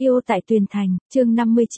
Yêu tại Tuyền Thành, chương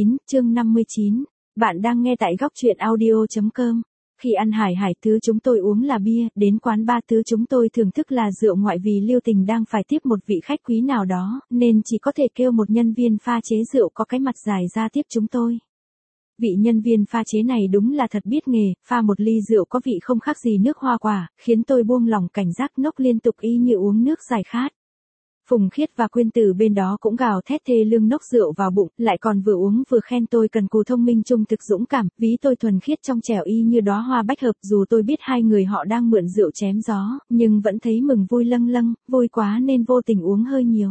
59. Bạn đang nghe tại góc truyện audio.com. Khi ăn hải thứ chúng tôi uống là bia, đến quán bar thứ chúng tôi thưởng thức là rượu ngoại vì Liêu Tình đang phải tiếp một vị khách quý nào đó, nên chỉ có thể kêu một nhân viên pha chế rượu có cái mặt dài ra tiếp chúng tôi. Vị nhân viên pha chế này đúng là thật biết nghề, pha một ly rượu có vị không khác gì nước hoa quả, khiến tôi buông lỏng cảnh giác nốc liên tục y như uống nước giải khát. Phùng Khiết và Quyên Tử bên đó cũng gào thét thê lương nốc rượu vào bụng, lại còn vừa uống vừa khen tôi cần cù thông minh trung thực dũng cảm, ví tôi thuần khiết trong trẻo y như đóa hoa bách hợp. Dù tôi biết hai người họ đang mượn rượu chém gió, nhưng vẫn thấy mừng vui lâng lâng, vui quá nên vô tình uống hơi nhiều.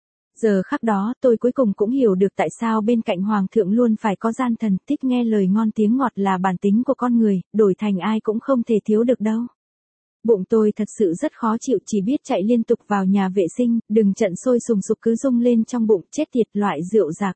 Giờ khắc đó, tôi cuối cùng cũng hiểu được tại sao bên cạnh hoàng thượng luôn phải có gian thần, thích nghe lời ngon tiếng ngọt là bản tính của con người, đổi thành ai cũng không thể thiếu được đâu. Bụng tôi thật sự rất khó chịu, chỉ biết chạy liên tục vào nhà vệ sinh, đừng trận sôi sùng sục cứ rung lên trong bụng, chết tiệt, loại rượu già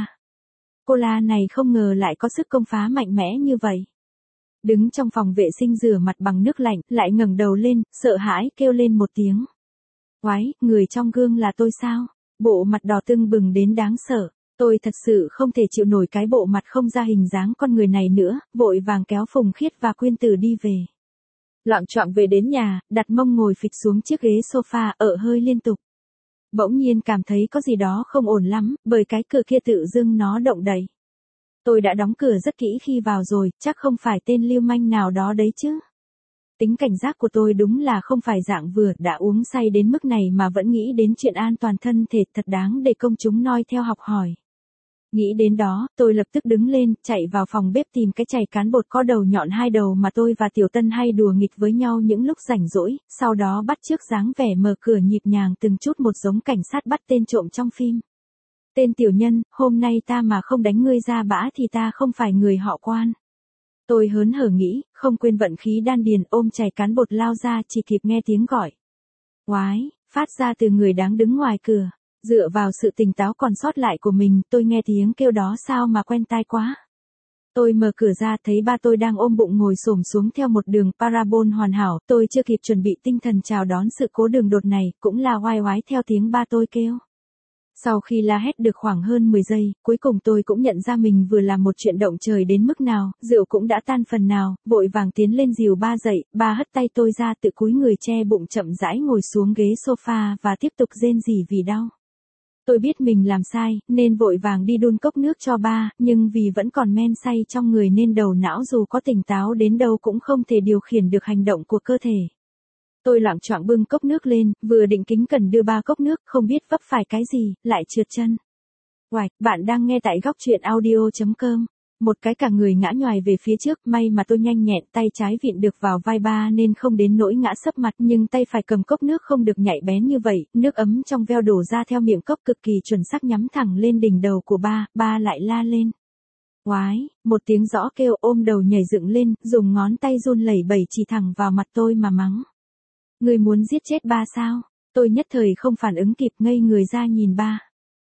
Coca-Cola này không ngờ lại có sức công phá mạnh mẽ như vậy. Đứng trong phòng vệ sinh rửa mặt bằng nước lạnh, lại ngẩng đầu lên, sợ hãi kêu lên một tiếng. Oái, người trong gương là tôi sao? Bộ mặt đỏ tưng bừng đến đáng sợ. Tôi thật sự không thể chịu nổi cái bộ mặt không ra hình dáng con người này nữa, vội vàng kéo Phùng Khiết và Quyên Tử đi về. Loạng choạng về đến nhà, đặt mông ngồi phịch xuống chiếc ghế sofa, ợ hơi liên tục. Bỗng nhiên cảm thấy có gì đó không ổn lắm, bởi cái cửa kia tự dưng nó động đậy. Tôi đã đóng cửa rất kỹ khi vào rồi, chắc không phải tên lưu manh nào đó đấy chứ. Tính cảnh giác của tôi đúng là không phải dạng vừa, đã uống say đến mức này mà vẫn nghĩ đến chuyện an toàn thân thể, thật đáng để công chúng noi theo học hỏi. Nghĩ đến đó, tôi lập tức đứng lên, chạy vào phòng bếp tìm cái chày cán bột có đầu nhọn hai đầu mà tôi và Tiểu Tân hay đùa nghịch với nhau những lúc rảnh rỗi, sau đó bắt chước dáng vẻ mở cửa nhịp nhàng từng chút một giống cảnh sát bắt tên trộm trong phim. Tên tiểu nhân, hôm nay ta mà không đánh ngươi ra bã thì ta không phải người họ Quan. Tôi hớn hở nghĩ, không quên vận khí đan điền, ôm chày cán bột lao ra, chỉ kịp nghe tiếng gọi. Oái, phát ra từ người đáng đứng ngoài cửa. Dựa vào sự tỉnh táo còn sót lại của mình, tôi nghe tiếng kêu đó sao mà quen tai quá. Tôi mở cửa ra thấy ba tôi đang ôm bụng ngồi xổm xuống theo một đường parabol hoàn hảo, tôi chưa kịp chuẩn bị tinh thần chào đón sự cố đường đột này, cũng là oai oái theo tiếng ba tôi kêu. Sau khi la hét được khoảng hơn 10 giây, cuối cùng tôi cũng nhận ra mình vừa làm một chuyện động trời đến mức nào, rượu cũng đã tan phần nào, vội vàng tiến lên dìu ba dậy, ba hất tay tôi ra, tự cúi người che bụng chậm rãi ngồi xuống ghế sofa và tiếp tục rên rỉ vì đau. Tôi biết mình làm sai, nên vội vàng đi đun cốc nước cho ba, nhưng vì vẫn còn men say trong người nên đầu não dù có tỉnh táo đến đâu cũng không thể điều khiển được hành động của cơ thể. Tôi loạng choạng bưng cốc nước lên, vừa định kính cẩn đưa ba cốc nước, không biết vấp phải cái gì, lại trượt chân. Oài, bạn đang nghe tại góc truyện audio.com. Một cái cả người ngã nhoài về phía trước, may mà tôi nhanh nhẹn, tay trái vịn được vào vai ba nên không đến nỗi ngã sấp mặt, nhưng tay phải cầm cốc nước không được nhạy bén như vậy, nước ấm trong veo đổ ra theo miệng cốc cực kỳ chuẩn xác nhắm thẳng lên đỉnh đầu của ba, ba lại la lên. Oái, một tiếng rõ kêu, ôm đầu nhảy dựng lên, dùng ngón tay run lẩy bẩy chỉ thẳng vào mặt tôi mà mắng. Ngươi muốn giết chết ba sao? Tôi nhất thời không phản ứng kịp, ngây người ra nhìn ba.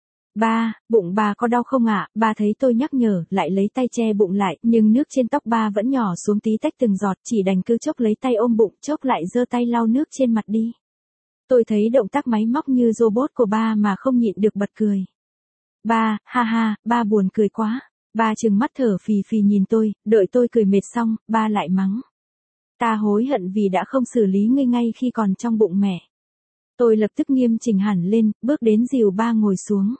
Ba, bụng bà có đau không ạ? Ba thấy tôi nhắc nhở, lại lấy tay che bụng lại, nhưng nước trên tóc ba vẫn nhỏ xuống tí tách từng giọt, chỉ đành cứ chốc lấy tay ôm bụng, chốc lại giơ tay lau nước trên mặt đi. Tôi thấy động tác máy móc như robot của ba mà không nhịn được bật cười. Ba, ha ha, ba buồn cười quá. Ba trừng mắt thở phì phì nhìn tôi, đợi tôi cười mệt xong, ba lại mắng. Ta hối hận vì đã không xử lý ngươi ngay khi còn trong bụng mẹ. Tôi lập tức nghiêm chỉnh hẳn lên, bước đến dìu ba ngồi xuống.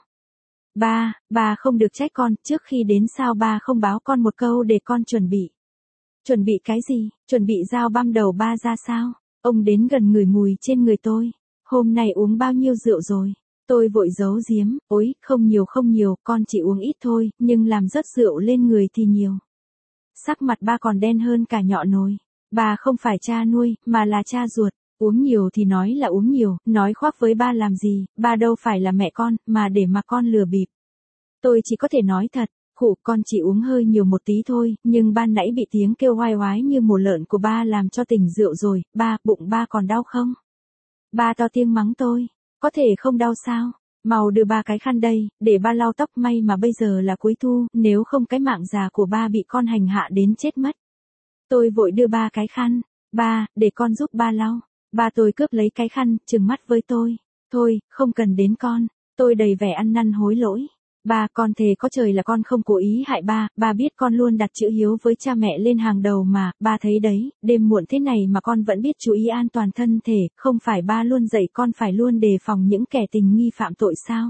Ba không được trách con, trước khi đến sao ba không báo con một câu để con chuẩn bị. Chuẩn bị cái gì? Chuẩn bị dao băm đầu ba ra sao? Ông đến gần ngửi mùi trên người tôi. Hôm nay uống bao nhiêu rượu rồi? Tôi vội giấu giếm, ôi, không nhiều, con chỉ uống ít thôi, nhưng làm rớt rượu lên người thì nhiều. Sắc mặt ba còn đen hơn cả nhọ nồi. Ba không phải cha nuôi, mà là cha ruột. Uống nhiều thì nói là uống nhiều, nói khoác với ba làm gì, ba đâu phải là mẹ con, mà để mà con lừa bịp. Tôi chỉ có thể nói thật, khụ, con chỉ uống hơi nhiều một tí thôi, nhưng ban nãy bị tiếng kêu oai oái như mổ lợn của ba làm cho tỉnh rượu rồi, ba, bụng ba còn đau không? Ba to tiếng mắng tôi, có thể không đau sao? Mau đưa ba cái khăn đây, để ba lau tóc, may mà bây giờ là cuối thu, nếu không cái mạng già của ba bị con hành hạ đến chết mất. Tôi vội đưa ba cái khăn, ba, để con giúp ba lau. Ba tôi cướp lấy cái khăn, trừng mắt với tôi. Thôi, không cần đến con. Tôi đầy vẻ ăn năn hối lỗi. Ba, con thề có trời là con không cố ý hại ba, ba biết con luôn đặt chữ hiếu với cha mẹ lên hàng đầu mà, ba thấy đấy, đêm muộn thế này mà con vẫn biết chú ý an toàn thân thể, không phải ba luôn dạy con phải luôn đề phòng những kẻ tình nghi phạm tội sao?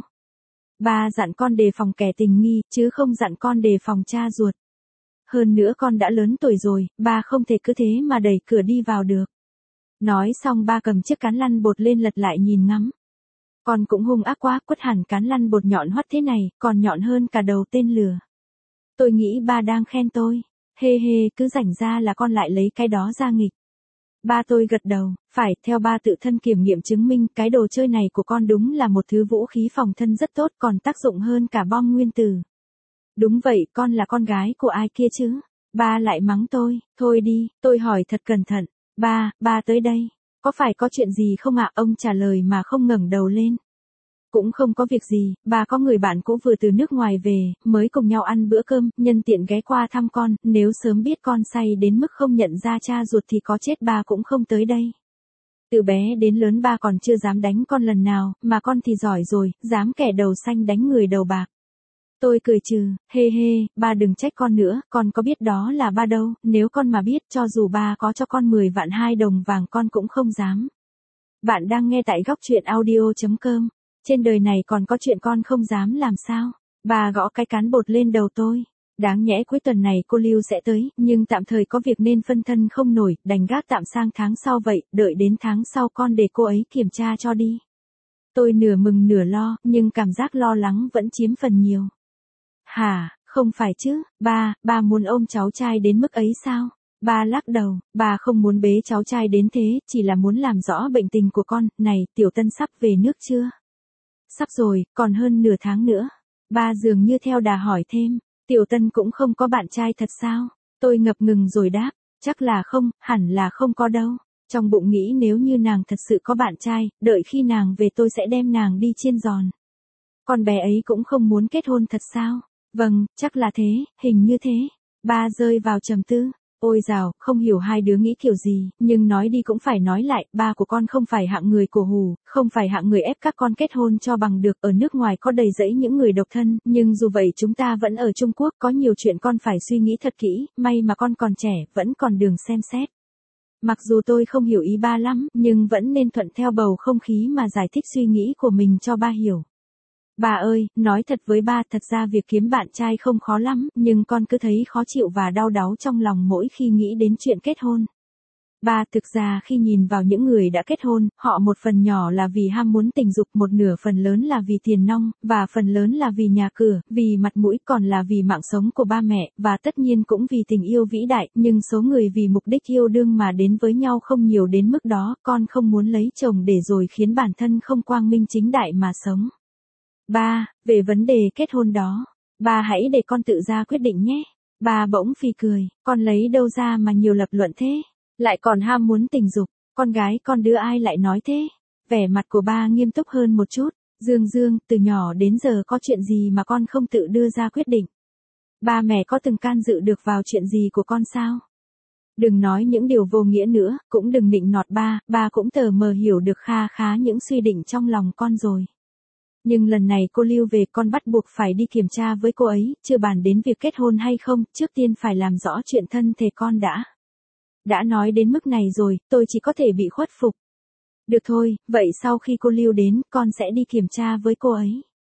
Ba dặn con đề phòng kẻ tình nghi, chứ không dặn con đề phòng cha ruột. Hơn nữa con đã lớn tuổi rồi, ba không thể cứ thế mà đẩy cửa đi vào được. Nói xong ba cầm chiếc cán lăn bột lên lật lại nhìn ngắm. Con cũng hung ác quá, quất hẳn cán lăn bột nhọn hoắt thế này, còn nhọn hơn cả đầu tên lửa. Tôi nghĩ ba đang khen tôi. Hê hê, cứ rảnh ra là con lại lấy cái đó ra nghịch. Ba tôi gật đầu, phải, theo ba tự thân kiểm nghiệm chứng minh, cái đồ chơi này của con đúng là một thứ vũ khí phòng thân rất tốt, còn tác dụng hơn cả bom nguyên tử. Đúng vậy, con là con gái của ai kia chứ? Ba lại mắng tôi, thôi đi, tôi hỏi thật cẩn thận. Ba tới đây. Có phải có chuyện gì không ạ? Ông trả lời mà không ngẩng đầu lên. Cũng không có việc gì, ba có người bạn cũ vừa từ nước ngoài về, mới cùng nhau ăn bữa cơm, nhân tiện ghé qua thăm con, nếu sớm biết con say đến mức không nhận ra cha ruột thì có chết ba cũng không tới đây. Từ bé đến lớn ba còn chưa dám đánh con lần nào, mà con thì giỏi rồi, dám kẻ đầu xanh đánh người đầu bạc. Tôi cười trừ, hê hê, ba đừng trách con nữa, con có biết đó là ba đâu, nếu con mà biết cho dù ba có cho con 10 vạn 2 đồng vàng con cũng không dám. Bạn đang nghe tại góc truyện audio.com. Trên đời này còn có chuyện con không dám làm sao? Bà gõ cái cán bột lên đầu tôi. Đáng nhẽ cuối tuần này cô Lưu sẽ tới, nhưng tạm thời có việc nên phân thân không nổi, đành gác tạm sang tháng sau vậy, đợi đến tháng sau con để cô ấy kiểm tra cho đi. Tôi nửa mừng nửa lo, nhưng cảm giác lo lắng vẫn chiếm phần nhiều. Hả, không phải chứ, ba muốn ôm cháu trai đến mức ấy sao? Ba lắc đầu, ba không muốn bế cháu trai đến thế, chỉ là muốn làm rõ bệnh tình của con, này, Tiểu Tân sắp về nước chưa? Sắp rồi, còn hơn nửa tháng nữa. Ba dường như theo đà hỏi thêm, Tiểu Tân cũng không có bạn trai thật sao? Tôi ngập ngừng rồi đáp, chắc là không, hẳn là không có đâu. Trong bụng nghĩ nếu như nàng thật sự có bạn trai, đợi khi nàng về tôi sẽ đem nàng đi chiên giòn. Con bé ấy cũng không muốn kết hôn thật sao? Vâng, chắc là thế, hình như thế. Ba rơi vào trầm tư. Ôi dào, không hiểu hai đứa nghĩ kiểu gì, nhưng nói đi cũng phải nói lại, ba của con không phải hạng người cổ hủ, không phải hạng người ép các con kết hôn cho bằng được, ở nước ngoài có đầy rẫy những người độc thân, nhưng dù vậy chúng ta vẫn ở Trung Quốc, có nhiều chuyện con phải suy nghĩ thật kỹ, may mà con còn trẻ, vẫn còn đường xem xét. Mặc dù tôi không hiểu ý ba lắm, nhưng vẫn nên thuận theo bầu không khí mà giải thích suy nghĩ của mình cho ba hiểu. Bà ơi, nói thật với ba, thật ra việc kiếm bạn trai không khó lắm, nhưng con cứ thấy khó chịu và đau đáu trong lòng mỗi khi nghĩ đến chuyện kết hôn. Ba, thực ra khi nhìn vào những người đã kết hôn, họ một phần nhỏ là vì ham muốn tình dục, một nửa phần lớn là vì tiền nong, và phần lớn là vì nhà cửa, vì mặt mũi, còn là vì mạng sống của ba mẹ, và tất nhiên cũng vì tình yêu vĩ đại, nhưng số người vì mục đích yêu đương mà đến với nhau không nhiều đến mức đó, con không muốn lấy chồng để rồi khiến bản thân không quang minh chính đại mà sống. Ba, về vấn đề kết hôn đó, ba hãy để con tự ra quyết định nhé. Ba bỗng phì cười, con lấy đâu ra mà nhiều lập luận thế, lại còn ham muốn tình dục, con gái con đứa ai lại nói thế. Vẻ mặt của ba nghiêm túc hơn một chút, Dương, từ nhỏ đến giờ có chuyện gì mà con không tự đưa ra quyết định. Ba mẹ có từng can dự được vào chuyện gì của con sao? Đừng nói những điều vô nghĩa nữa, cũng đừng nịnh nọt ba cũng tờ mờ hiểu được kha khá những suy định trong lòng con rồi. Nhưng lần này cô Lưu về con bắt buộc phải đi kiểm tra với cô ấy, chưa bàn đến việc kết hôn hay không, trước tiên phải làm rõ chuyện thân thể con đã. Đã nói đến mức này rồi, tôi chỉ có thể bị khuất phục. Được thôi, vậy sau khi cô Lưu đến, con sẽ đi kiểm tra với cô ấy.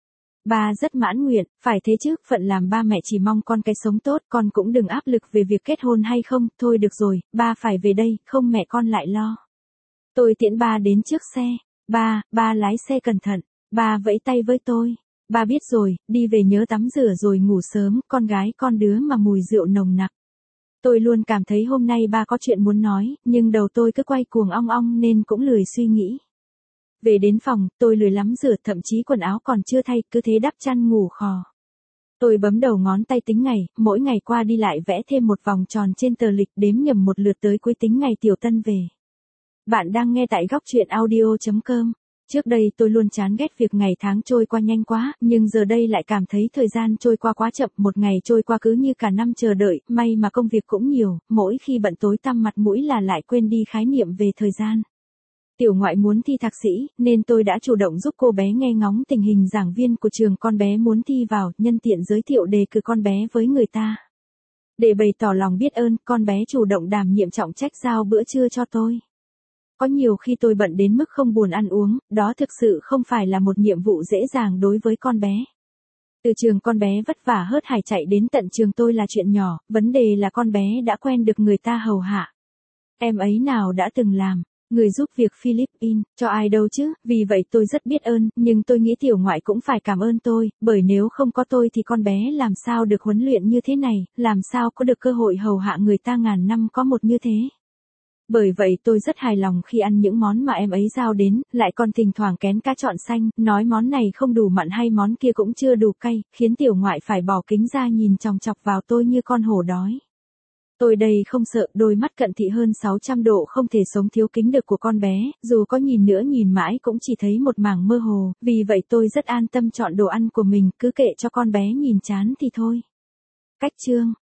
Ba rất mãn nguyện, phải thế chứ, phận làm ba mẹ chỉ mong con cái sống tốt, con cũng đừng áp lực về việc kết hôn hay không, thôi được rồi, ba phải về đây, không mẹ con lại lo. Tôi tiễn ba đến trước xe. Ba lái xe cẩn thận. Ba vẫy tay với tôi. Ba biết rồi, đi về nhớ tắm rửa rồi ngủ sớm, con gái con đứa mà mùi rượu nồng nặc. Tôi luôn cảm thấy hôm nay ba có chuyện muốn nói, nhưng đầu tôi cứ quay cuồng ong ong nên cũng lười suy nghĩ. Về đến phòng, tôi lười lắm rửa, thậm chí quần áo còn chưa thay, cứ thế đắp chăn ngủ khò. Tôi bấm đầu ngón tay tính ngày, mỗi ngày qua đi lại vẽ thêm một vòng tròn trên tờ lịch, đếm nhầm một lượt tới cuối tính ngày Tiểu Tân về. Bạn đang nghe tại góc truyện audio.com. Trước đây tôi luôn chán ghét việc ngày tháng trôi qua nhanh quá, nhưng giờ đây lại cảm thấy thời gian trôi qua quá chậm, một ngày trôi qua cứ như cả năm chờ đợi, may mà công việc cũng nhiều, mỗi khi bận tối tăm mặt mũi là lại quên đi khái niệm về thời gian. Tiểu ngoại muốn thi thạc sĩ, nên tôi đã chủ động giúp cô bé nghe ngóng tình hình giảng viên của trường con bé muốn thi vào, nhân tiện giới thiệu đề cử con bé với người ta. Để bày tỏ lòng biết ơn, con bé chủ động đảm nhiệm trọng trách giao bữa trưa cho tôi. Có nhiều khi tôi bận đến mức không buồn ăn uống, đó thực sự không phải là một nhiệm vụ dễ dàng đối với con bé. Từ trường con bé vất vả hớt hải chạy đến tận trường tôi là chuyện nhỏ, vấn đề là con bé đã quen được người ta hầu hạ. Em ấy nào đã từng làm người giúp việc Philippines, cho ai đâu chứ, vì vậy tôi rất biết ơn, nhưng tôi nghĩ tiểu ngoại cũng phải cảm ơn tôi, bởi nếu không có tôi thì con bé làm sao được huấn luyện như thế này, làm sao có được cơ hội hầu hạ người ta ngàn năm có một như thế. Bởi vậy tôi rất hài lòng khi ăn những món mà em ấy giao đến, lại còn thỉnh thoảng kén cá chọn xanh, nói món này không đủ mặn hay món kia cũng chưa đủ cay, khiến tiểu ngoại phải bỏ kính ra nhìn chòng chọc vào tôi như con hổ đói. Tôi đây không sợ, đôi mắt cận thị hơn 600 độ không thể sống thiếu kính được của con bé, dù có nhìn nữa nhìn mãi cũng chỉ thấy một mảng mơ hồ, vì vậy tôi rất an tâm chọn đồ ăn của mình, cứ kệ cho con bé nhìn chán thì thôi. Cách chương